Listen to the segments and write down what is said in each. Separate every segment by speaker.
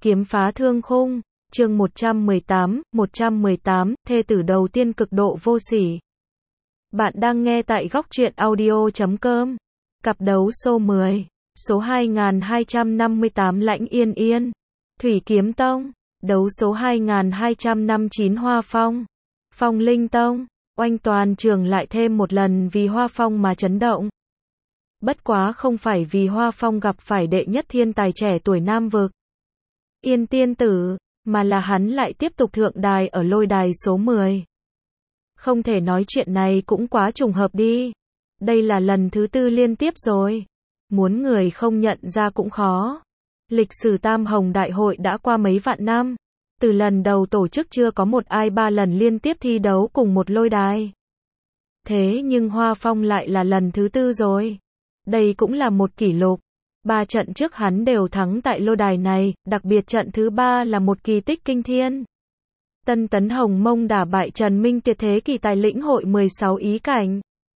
Speaker 1: Kiếm phá thương khung, chương 118, thê tử đầu tiên cực độ vô sỉ. Bạn đang nghe tại góc truyện audio.com. Cặp đấu số 10, số 2258 Lãnh Yên Yên, Thủy Kiếm Tông, đấu số 2259 Hoa Phong, Phong Linh Tông, oanh toàn trường lại thêm một lần vì Hoa Phong mà chấn động. Bất quá không phải vì Hoa Phong gặp phải đệ nhất thiên tài trẻ tuổi Nam vực, Yên tiên tử, mà là hắn lại tiếp tục thượng đài ở lôi đài số 10. Không thể nói chuyện này cũng quá trùng hợp đi. Đây là lần thứ 4 liên tiếp rồi. Muốn người không nhận ra cũng khó. Lịch sử Tam Hồng Đại hội đã qua mấy vạn năm. Từ lần đầu tổ chức chưa có một ai 3 lần liên tiếp thi đấu cùng một lôi đài. Thế nhưng Hoa Phong lại là lần thứ 4 rồi. Đây cũng là một kỷ lục. 3 trận trước hắn đều thắng tại lôi đài này, đặc biệt trận thứ 3 là một kỳ tích kinh thiên. Tân Tấn Hồng Mông đả bại Trần Minh Tuyệt thế kỳ tài lĩnh hội 16 ý cảnh.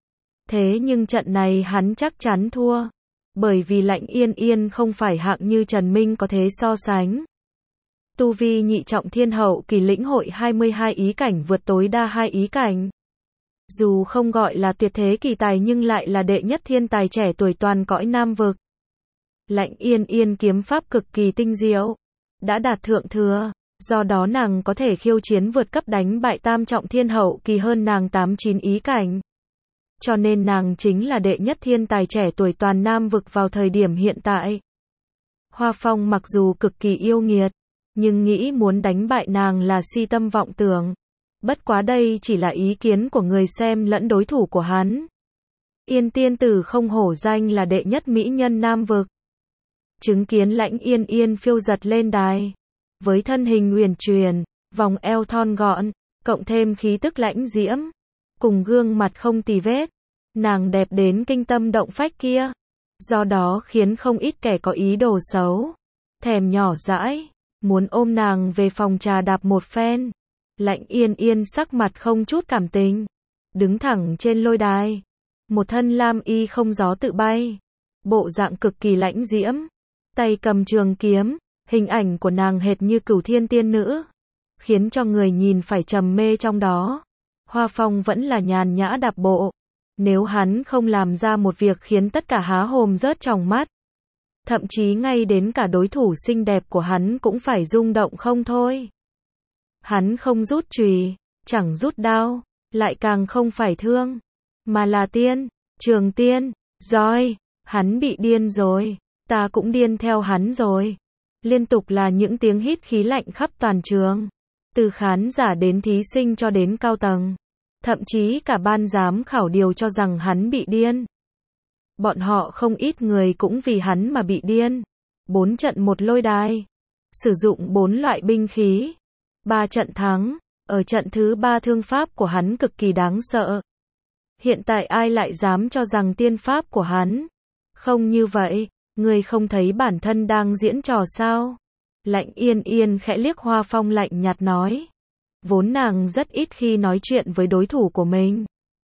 Speaker 1: Thế nhưng trận này hắn chắc chắn thua. Bởi vì Lãnh Yên Yên không phải hạng như Trần Minh có thể so sánh. Tu vi nhị trọng thiên hậu kỳ lĩnh hội 22 ý cảnh vượt tối đa 2 ý cảnh. Dù không gọi là tuyệt thế kỳ tài nhưng lại là đệ nhất thiên tài trẻ tuổi toàn cõi Nam vực. Lãnh Yên Yên kiếm pháp cực kỳ tinh diệu, đã đạt thượng thừa, do đó nàng có thể khiêu chiến vượt cấp đánh bại tam trọng thiên hậu kỳ hơn nàng 8-9 ý cảnh. Cho nên nàng chính là đệ nhất thiên tài trẻ tuổi toàn Nam vực vào thời điểm hiện tại. Hoa Phong mặc dù cực kỳ yêu nghiệt, nhưng nghĩ muốn đánh bại nàng là si tâm vọng tưởng. Bất quá đây chỉ là ý kiến của người xem lẫn đối thủ của hắn. Yên tiên tử không hổ danh là đệ nhất mỹ nhân Nam vực. Chứng kiến Lãnh Yên Yên phiêu giật lên đài, với thân hình uyển chuyển, vòng eo thon gọn, cộng thêm khí tức lãnh diễm, cùng gương mặt không tì vết, nàng đẹp đến kinh tâm động phách kia, do đó khiến không ít kẻ có ý đồ xấu, thèm nhỏ dãi, muốn ôm nàng về phòng trà đạp một phen. Lãnh Yên Yên sắc mặt không chút cảm tình, đứng thẳng trên lôi đài, một thân lam y không gió tự bay, bộ dạng cực kỳ lãnh diễm. Tay cầm trường kiếm, hình ảnh của nàng hệt như Cửu Thiên tiên nữ, khiến cho người nhìn phải trầm mê trong đó. Hoa Phong vẫn là nhàn nhã đạp bộ, nếu hắn không làm ra một việc khiến tất cả há hồn rớt trong mắt, thậm chí ngay đến cả đối thủ xinh đẹp của hắn cũng phải rung động không thôi. Hắn không rút chùy, chẳng rút đao, lại càng không phải thương, mà là tiên, trường tiên, roi, hắn bị điên rồi. Ta cũng điên theo hắn rồi. Liên tục là những tiếng hít khí lạnh khắp toàn trường. Từ khán giả đến thí sinh cho đến cao tầng. Thậm chí cả ban giám khảo đều cho rằng hắn bị điên. Bọn họ không ít người cũng vì hắn mà bị điên. 4 trận một lôi đài. Sử dụng 4 loại binh khí. 3 trận thắng. Ở trận thứ 3 thương pháp của hắn cực kỳ đáng sợ. Hiện tại ai lại dám cho rằng tiên pháp của hắn không như vậy? Ngươi không thấy bản thân đang diễn trò sao? Lãnh Yên Yên khẽ liếc Hoa Phong lạnh nhạt nói. Vốn nàng rất ít khi nói chuyện với đối thủ của mình.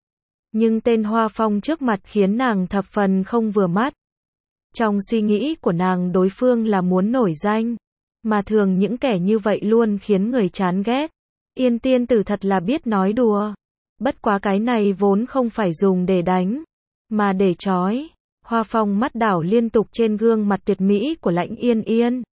Speaker 1: Nhưng tên Hoa Phong trước mặt khiến nàng thập phần không vừa mắt. Trong suy nghĩ của nàng đối phương là muốn nổi danh. Mà thường những kẻ như vậy luôn khiến người chán ghét. Yên tiên tử thật là biết nói đùa. Bất quá cái này vốn không phải dùng để đánh, mà để trói. Hoa Phong mắt đảo liên tục trên gương mặt tuyệt mỹ của Lãnh Yên Yên.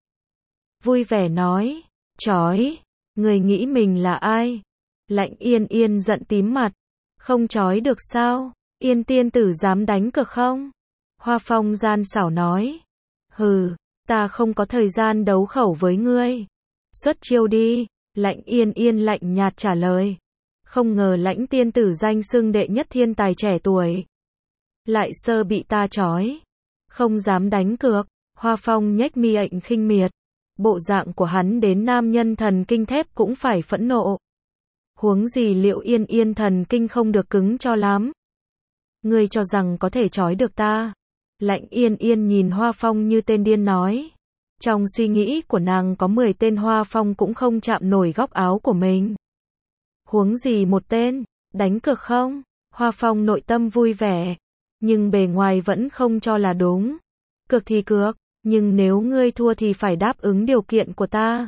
Speaker 1: Vui vẻ nói, chói, người nghĩ mình là ai? Lãnh Yên Yên giận tím mặt, không chói được sao? Yên tiên tử dám đánh cược không? Hoa Phong gian xảo nói, hừ, ta không có thời gian đấu khẩu với ngươi. Xuất chiêu đi, Lãnh Yên Yên lạnh nhạt trả lời. Không ngờ Lãnh tiên tử danh xưng đệ nhất thiên tài trẻ tuổi. Lại sơ bị ta trói. Không dám đánh cược. Hoa Phong nhếch mi ảnh khinh miệt. Bộ dạng của hắn đến nam nhân thần kinh thép cũng phải phẫn nộ. Huống gì liệu Yên Yên thần kinh không được cứng cho lắm. Ngươi cho rằng có thể trói được ta? Lãnh Yên Yên nhìn Hoa Phong như tên điên nói. Trong suy nghĩ của nàng có 10 tên Hoa Phong cũng không chạm nổi góc áo của mình. Huống gì một tên, đánh cược không? Hoa Phong nội tâm vui vẻ. Nhưng bề ngoài vẫn không cho là đúng. Cược thì cược, Nhưng nếu ngươi thua thì phải đáp ứng điều kiện của ta.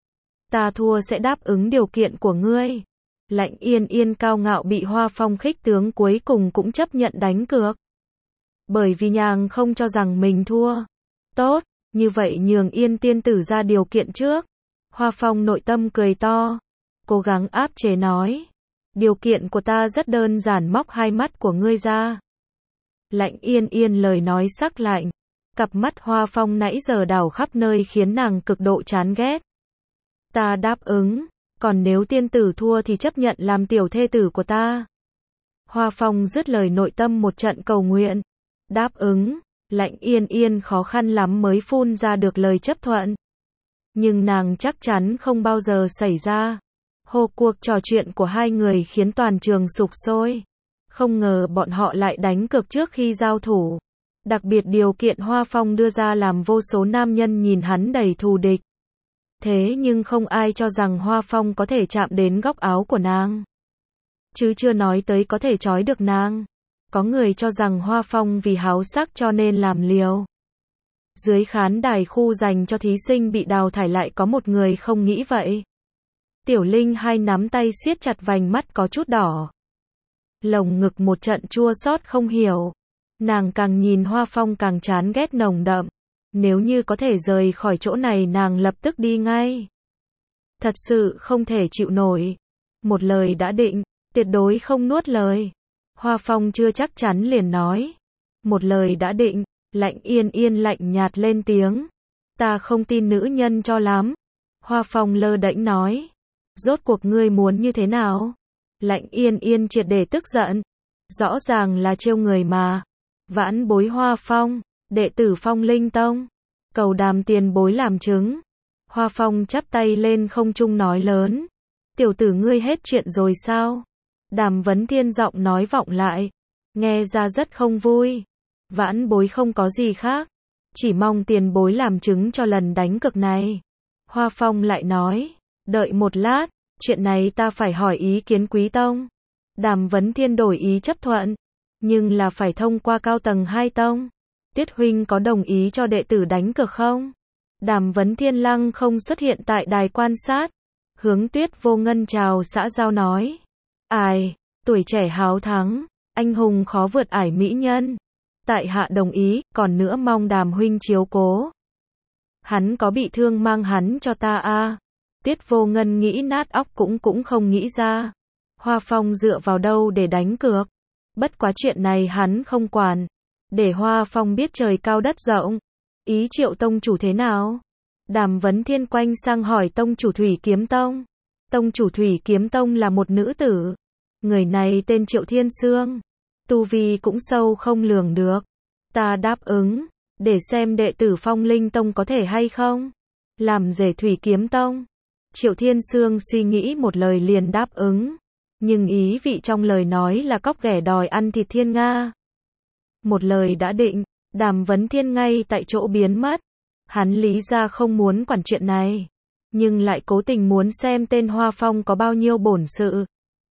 Speaker 1: Ta thua sẽ đáp ứng điều kiện của ngươi. Lãnh Yên Yên cao ngạo bị Hoa Phong khích tướng cuối cùng cũng chấp nhận đánh cược. Bởi vì nàng không cho rằng mình thua. Tốt, như vậy nhường Yên tiên tử ra điều kiện trước. Hoa Phong nội tâm cười to, cố gắng áp chế nói. Điều kiện của ta rất đơn giản, móc hai mắt của ngươi ra. Lãnh Yên Yên lời nói sắc lạnh. Cặp mắt Hoa Phong nãy giờ đảo khắp nơi khiến nàng cực độ chán ghét. Ta đáp ứng, còn nếu tiên tử thua thì chấp nhận làm tiểu thê tử của ta. Hoa Phong dứt lời nội tâm một trận cầu nguyện. Đáp ứng, Lãnh Yên Yên khó khăn lắm mới phun ra được lời chấp thuận. Nhưng nàng chắc chắn không bao giờ xảy ra. Hồ cuộc trò chuyện của hai người khiến toàn trường sục sôi. Không ngờ bọn họ lại đánh cược trước khi giao thủ. Đặc biệt điều kiện Hoa Phong đưa ra làm vô số nam nhân nhìn hắn đầy thù địch. Thế nhưng không ai cho rằng Hoa Phong có thể chạm đến góc áo của nàng. Chứ chưa nói tới có thể trói được nàng. Có người cho rằng Hoa Phong vì háo sắc cho nên làm liều. Dưới khán đài khu dành cho thí sinh bị đào thải lại có một người không nghĩ vậy. Tiểu Linh hai nắm tay siết chặt, vành mắt có chút đỏ. Lồng ngực một trận chua xót không hiểu. Nàng càng nhìn Hoa Phong càng chán ghét nồng đậm. Nếu như có thể rời khỏi chỗ này nàng lập tức đi ngay. Thật sự không thể chịu nổi. Một lời đã định, tuyệt đối không nuốt lời. Hoa Phong chưa chắc chắn liền nói. Một lời đã định, Lãnh Yên Yên lạnh nhạt lên tiếng. Ta không tin nữ nhân cho lắm. Hoa Phong lơ đễnh nói. Rốt cuộc ngươi muốn như thế nào? Lãnh Yên Yên triệt để tức giận. Rõ ràng là trêu người mà. Vãn bối Hoa Phong, đệ tử Phong Linh Tông. Cầu Đàm tiền bối làm chứng. Hoa Phong chắp tay lên không trung nói lớn. Tiểu tử ngươi hết chuyện rồi sao? Đàm Vấn Thiên giọng nói vọng lại. Nghe ra rất không vui. Vãn bối không có gì khác. Chỉ mong tiền bối làm chứng cho lần đánh cược này. Hoa Phong lại nói. Đợi một lát, chuyện này ta phải hỏi ý kiến Quý Tông. Đàm Vấn Thiên đổi ý chấp thuận. Nhưng là phải thông qua cao tầng 2 tông. Tuyết huynh có đồng ý cho đệ tử đánh cược không? Đàm Vấn Thiên lăng không xuất hiện tại đài quan sát. Hướng Tuyết Vô Ngân chào xã giao nói. Ai, tuổi trẻ háo thắng, anh hùng khó vượt ải mỹ nhân. Tại hạ đồng ý, còn nữa mong Đàm huynh chiếu cố. Hắn có bị thương mang hắn cho ta a. Tuyết Vô Ngân nghĩ nát óc cũng không nghĩ ra. Hoa Phong dựa vào đâu để đánh cược? Bất quá chuyện này hắn không quản. Để Hoa Phong biết trời cao đất rộng. Ý Triệu tông chủ thế nào? Đàm Vấn Thiên quanh sang hỏi tông chủ Thủy Kiếm Tông. Tông chủ Thủy Kiếm Tông là một nữ tử. Người này tên Triệu Thiên Sương. Tu vi cũng sâu không lường được. Ta đáp ứng. Để xem đệ tử Phong Linh Tông có thể hay không. Làm rể Thủy Kiếm Tông. Triệu Thiên Sương suy nghĩ một lời liền đáp ứng. Nhưng ý vị trong lời nói là cóc ghẻ đòi ăn thịt thiên nga. Một lời đã định, Đàm Vấn Thiên ngay tại chỗ biến mất. Hắn lý ra không muốn quản chuyện này. Nhưng lại cố tình muốn xem tên Hoa Phong có bao nhiêu bổn sự.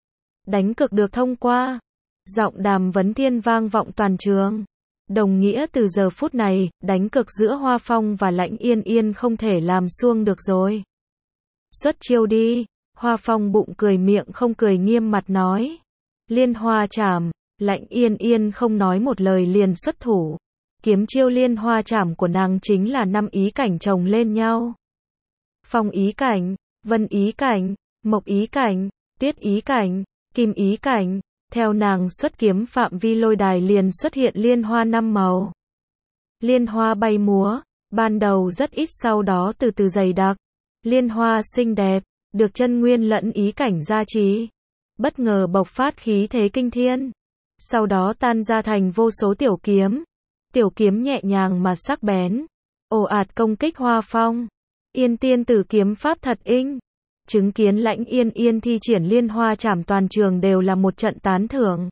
Speaker 1: Đánh cược được thông qua. Giọng Đàm Vấn Thiên vang vọng toàn trường. Đồng nghĩa từ giờ phút này, đánh cược giữa Hoa Phong và Lãnh Yên Yên không thể làm suông được rồi. Xuất chiêu đi. Hoa Phong bụng cười miệng không cười nghiêm mặt nói. Liên Hoa Trảm. Lãnh Yên Yên không nói một lời liền xuất thủ. Kiếm chiêu Liên Hoa Trảm của nàng chính là 5 ý cảnh chồng lên nhau. Phong ý cảnh, Vân ý cảnh, Mộc ý cảnh, Tuyết ý cảnh, Kim ý cảnh. Theo nàng xuất kiếm phạm vi lôi đài liền xuất hiện liên hoa 5 màu. Liên hoa bay múa, ban đầu rất ít sau đó từ từ dày đặc. Liên hoa xinh đẹp, được chân nguyên lẫn ý cảnh gia trì. Bất ngờ bộc phát khí thế kinh thiên. Sau đó tan ra thành vô số tiểu kiếm. Tiểu kiếm nhẹ nhàng mà sắc bén. Ồ ạt công kích Hoa Phong. Yên tiên tử kiếm pháp thật inh. Chứng kiến Lãnh Yên Yên thi triển Liên Hoa Trảm toàn trường đều là một trận tán thưởng.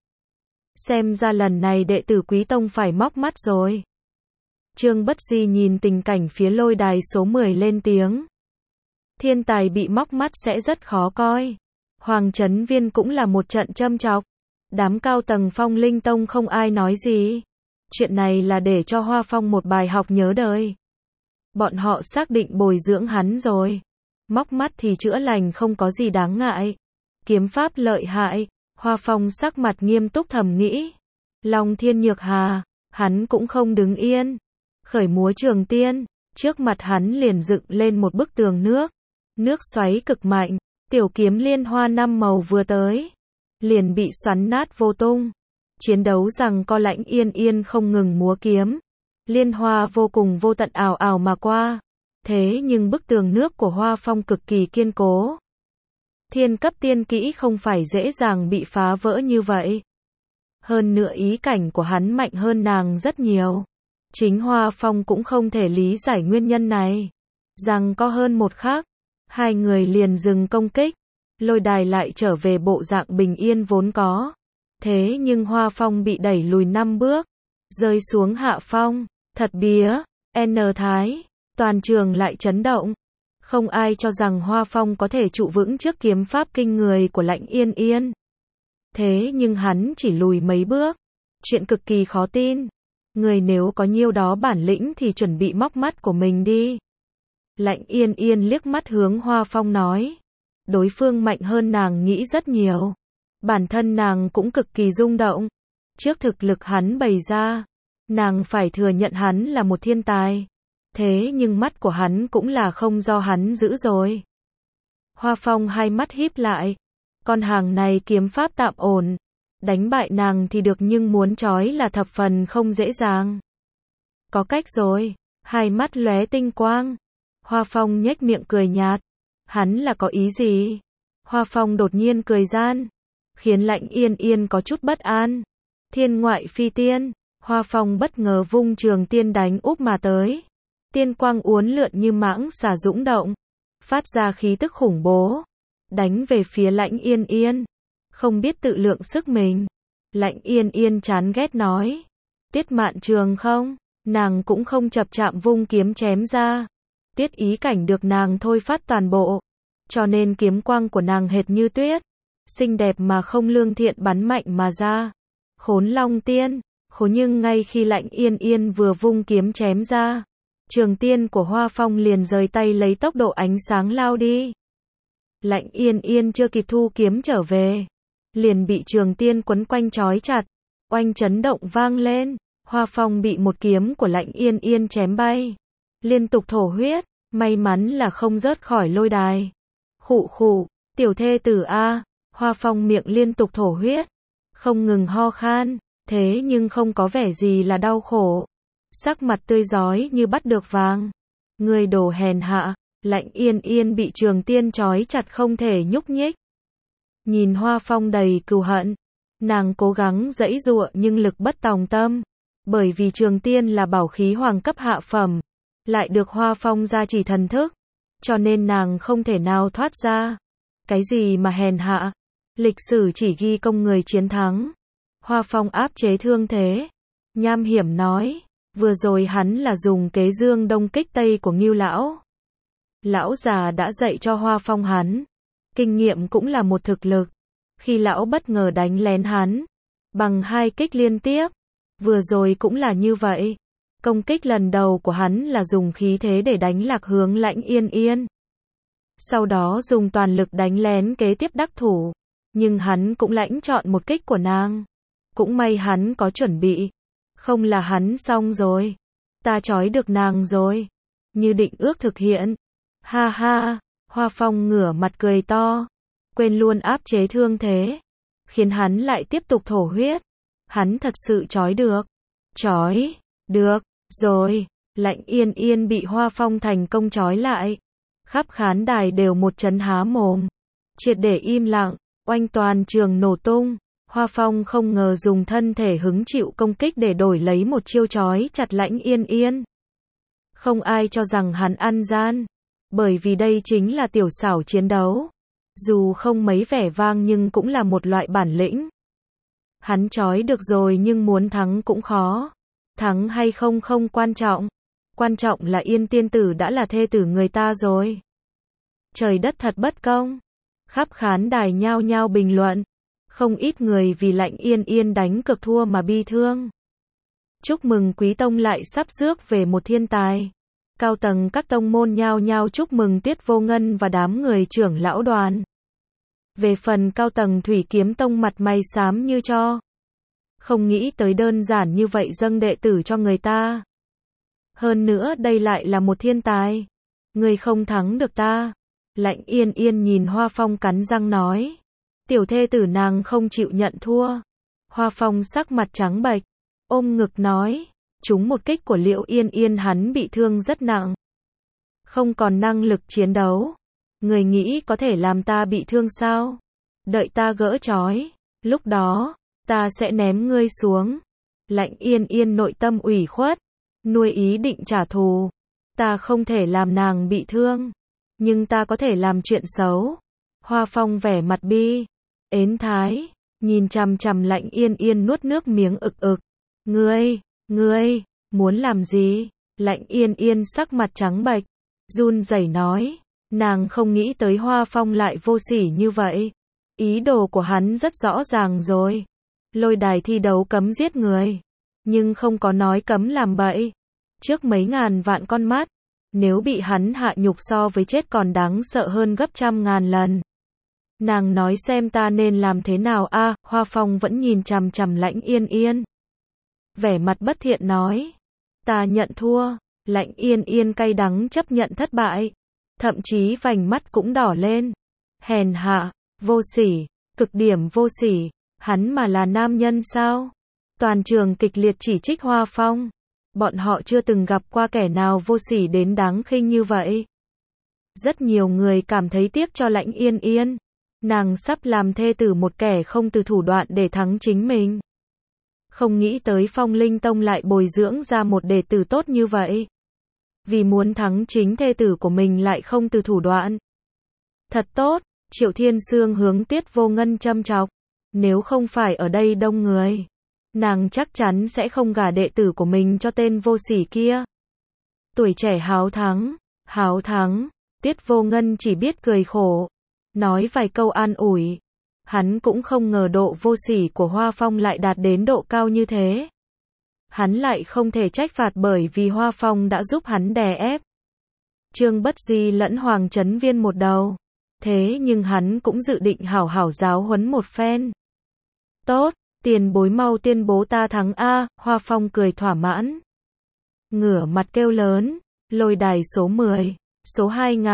Speaker 1: Xem ra lần này đệ tử Quý Tông phải móc mắt rồi. Trương Bất Di nhìn tình cảnh phía lôi đài số 10 lên tiếng. Thiên tài bị móc mắt sẽ rất khó coi. Hoàng Chấn Viên cũng là một trận châm chọc. Đám cao tầng Phong Linh Tông không ai nói gì. Chuyện này là để cho Hoa Phong một bài học nhớ đời. Bọn họ xác định bồi dưỡng hắn rồi. Móc mắt thì chữa lành không có gì đáng ngại. Kiếm pháp lợi hại, Hoa Phong sắc mặt nghiêm túc thầm nghĩ. Long Thiên Nhược Hà, hắn cũng không đứng yên. Khởi múa trường tiên, trước mặt hắn liền dựng lên một bức tường nước. Nước xoáy cực mạnh, tiểu kiếm liên hoa 5 màu vừa tới. Liền bị xoắn nát vô tung. Chiến đấu rằng co Lãnh Yên Yên không ngừng múa kiếm. Liên hoa vô cùng vô tận ào ào mà qua. Thế nhưng bức tường nước của Hoa Phong cực kỳ kiên cố. Thiên cấp tiên kỹ không phải dễ dàng bị phá vỡ như vậy. Hơn nữa ý cảnh của hắn mạnh hơn nàng rất nhiều. Chính Hoa Phong cũng không thể lý giải nguyên nhân này. Rằng có hơn một khắc, hai người liền dừng công kích. Lôi đài lại trở về bộ dạng bình yên vốn có. Thế nhưng Hoa Phong bị đẩy lùi 5 bước. Rơi xuống hạ phong. Thật bía. N Thái. Toàn trường lại chấn động. Không ai cho rằng Hoa Phong có thể trụ vững trước kiếm pháp kinh người của Lãnh Yên Yên. Thế nhưng hắn chỉ lùi mấy bước. Chuyện cực kỳ khó tin. Người nếu có nhiêu đó bản lĩnh thì chuẩn bị móc mắt của mình đi. Lãnh Yên Yên liếc mắt hướng Hoa Phong nói. Đối phương mạnh hơn nàng nghĩ rất nhiều. Bản thân nàng cũng cực kỳ rung động. Trước thực lực hắn bày ra, nàng phải thừa nhận hắn là một thiên tài. Thế nhưng mắt của hắn cũng là không do hắn giữ rồi. Hoa Phong hai mắt híp lại. Con hàng này kiếm pháp tạm ổn. Đánh bại nàng thì được nhưng muốn trói là thập phần không dễ dàng. Có cách rồi. Hai mắt lóe tinh quang. Hoa Phong nhếch miệng cười nhạt. Hắn là có ý gì? Hoa Phong đột nhiên cười gian. Khiến Lãnh Yên Yên có chút bất an. Thiên ngoại phi tiên. Hoa Phong bất ngờ vung trường tiên đánh úp mà tới. Tiên quang uốn lượn như mãng xà dũng động. Phát ra khí tức khủng bố. Đánh về phía Lãnh Yên Yên. Không biết tự lượng sức mình. Lãnh Yên Yên chán ghét nói. Tiết Mạn Trường không? Nàng cũng không chập chạm vung kiếm chém ra. Tiết ý cảnh được nàng thôi phát toàn bộ. Cho nên kiếm quang của nàng hệt như tuyết. Xinh đẹp mà không lương thiện bắn mạnh mà ra. Khốn Long Tiên. Khốn nhưng ngay khi Lãnh Yên Yên vừa vung kiếm chém ra. Trường tiên của Hoa Phong liền rời tay lấy tốc độ ánh sáng lao đi. Lãnh Yên Yên chưa kịp thu kiếm trở về. Liền bị trường tiên quấn quanh trói chặt. Oanh chấn động vang lên. Hoa Phong bị một kiếm của Lãnh Yên Yên chém bay. Liên tục thổ huyết. May mắn là không rớt khỏi lôi đài. Khụ khụ. Tiểu thê tử A. Hoa Phong miệng liên tục thổ huyết. Không ngừng ho khan. Thế nhưng không có vẻ gì là đau khổ. Sắc mặt tươi rói như bắt được vàng. Người đồ hèn hạ. Lãnh Yên Yên bị trường tiên trói chặt không thể nhúc nhích. Nhìn Hoa Phong đầy cừu hận. Nàng cố gắng giãy giụa nhưng lực bất tòng tâm. Bởi vì trường tiên là bảo khí hoàng cấp hạ phẩm. Lại được Hoa Phong gia trì thần thức. Cho nên nàng không thể nào thoát ra. Cái gì mà hèn hạ. Lịch sử chỉ ghi công người chiến thắng. Hoa Phong áp chế thương thế. Nham hiểm nói. Vừa rồi hắn là dùng kế dương đông kích tây của Ngưu lão. Lão già đã dạy cho Hoa Phong hắn. Kinh nghiệm cũng là một thực lực. Khi lão bất ngờ đánh lén hắn. Bằng 2 kích liên tiếp. Vừa rồi cũng là như vậy. Công kích lần đầu của hắn là dùng khí thế để đánh lạc hướng Lãnh Yên Yên. Sau đó dùng toàn lực đánh lén kế tiếp đắc thủ. Nhưng hắn cũng lãnh chọn một kích của nàng. Cũng may hắn có chuẩn bị. Không là hắn xong rồi. Ta trói được nàng rồi. Như định ước thực hiện. Ha ha. Hoa Phong ngửa mặt cười to. Quên luôn áp chế thương thế. Khiến hắn lại tiếp tục thổ huyết. Hắn thật sự trói được. Trói. Được. Rồi. Lãnh Yên Yên bị Hoa Phong thành công trói lại. Khắp khán đài đều một trấn há mồm. Triệt để im lặng. Oanh toàn trường nổ tung. Hoa Phong không ngờ dùng thân thể hứng chịu công kích để đổi lấy một chiêu trói chặt Lãnh Yên Yên. Không ai cho rằng hắn ăn gian. Bởi vì đây chính là tiểu xảo chiến đấu. Dù không mấy vẻ vang nhưng cũng là một loại bản lĩnh. Hắn trói được rồi nhưng muốn thắng cũng khó. Thắng hay không không quan trọng. Quan trọng là Yên tiên tử đã là thê tử người ta rồi. Trời đất thật bất công. Khắp khán đài nhao nhao bình luận. Không ít người vì Lãnh Yên Yên đánh cược thua mà bi thương. Chúc mừng Quý Tông lại sắp rước về một thiên tài. Cao tầng các tông môn nhao nhao chúc mừng Tiết Vô Ngân và đám người trưởng lão đoàn. Về phần cao tầng Thủy Kiếm Tông mặt mày xám như tro. Không nghĩ tới đơn giản như vậy dâng đệ tử cho người ta. Hơn nữa đây lại là một thiên tài. Người không thắng được ta. Lãnh Yên Yên nhìn Hoa Phong cắn răng nói. Tiểu thê tử nàng không chịu nhận thua. Hoa Phong sắc mặt trắng bệch, ôm ngực nói. Trúng một kích của Liễu Yên Yên hắn bị thương rất nặng. Không còn năng lực chiến đấu. Người nghĩ có thể làm ta bị thương sao? Đợi ta gỡ trói. Lúc đó, ta sẽ ném ngươi xuống. Lãnh Yên Yên nội tâm ủy khuất. Nuôi ý định trả thù. Ta không thể làm nàng bị thương. Nhưng ta có thể làm chuyện xấu. Hoa Phong vẻ mặt bi. Ến thái. Nhìn chằm chằm Lãnh Yên Yên nuốt nước miếng ực ực. Ngươi, muốn làm gì? Lãnh Yên Yên sắc mặt trắng bệch. Run rẩy nói. Nàng không nghĩ tới Hoa Phong lại vô sỉ như vậy. Ý đồ của hắn rất rõ ràng rồi. Lôi đài thi đấu cấm giết người. Nhưng không có nói cấm làm bậy. Trước mấy ngàn vạn con mắt. Nếu bị hắn hạ nhục so với chết còn đáng sợ hơn gấp trăm ngàn lần. Nàng nói xem ta nên làm thế nào a? Hoa Phong vẫn nhìn chằm chằm Lãnh Yên Yên. Vẻ mặt bất thiện nói. Ta nhận thua. Lãnh Yên Yên cay đắng chấp nhận thất bại. Thậm chí vành mắt cũng đỏ lên. Hèn hạ, vô sỉ, cực điểm vô sỉ. Hắn mà là nam nhân sao? Toàn trường kịch liệt chỉ trích Hoa Phong. Bọn họ chưa từng gặp qua kẻ nào vô sỉ đến đáng khinh như vậy. Rất nhiều người cảm thấy tiếc cho Lãnh Yên Yên. Nàng sắp làm thê tử một kẻ không từ thủ đoạn để thắng chính mình. Không nghĩ tới Phong Linh Tông lại bồi dưỡng ra một đệ tử tốt như vậy. Vì muốn thắng chính thê tử của mình lại không từ thủ đoạn. Thật tốt, Triệu Thiên Sương hướng Tiết Vô Ngân châm chọc. Nếu không phải ở đây đông người, nàng chắc chắn sẽ không gả đệ tử của mình cho tên vô sỉ kia. Tuổi trẻ háo thắng, Tiết Vô Ngân chỉ biết cười khổ. Nói vài câu an ủi. Hắn cũng không ngờ độ vô sỉ của Hoa Phong lại đạt đến độ cao như thế. Hắn lại không thể trách phạt bởi vì Hoa Phong đã giúp hắn đè ép Trương Bất Di lẫn Hoàng Chấn Viên một đầu. Thế nhưng hắn cũng dự định hảo hảo giáo huấn một phen. Tốt, tiền bối mau tuyên bố ta thắng a. Hoa Phong cười thỏa mãn. Ngửa mặt kêu lớn. Lôi đài số 10, số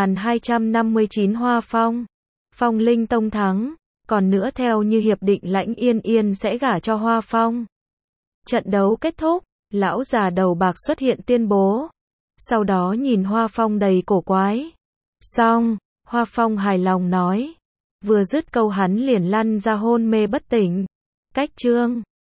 Speaker 1: 2259 Hoa Phong. Phong Linh Tông thắng. Còn nữa theo như hiệp định Lãnh Yên Yên sẽ gả cho Hoa Phong. Trận đấu kết thúc, lão già đầu bạc xuất hiện tuyên bố. Sau đó nhìn Hoa Phong đầy cổ quái. Xong, Hoa Phong hài lòng nói. Vừa dứt câu hắn liền lăn ra hôn mê bất tỉnh. Cách chương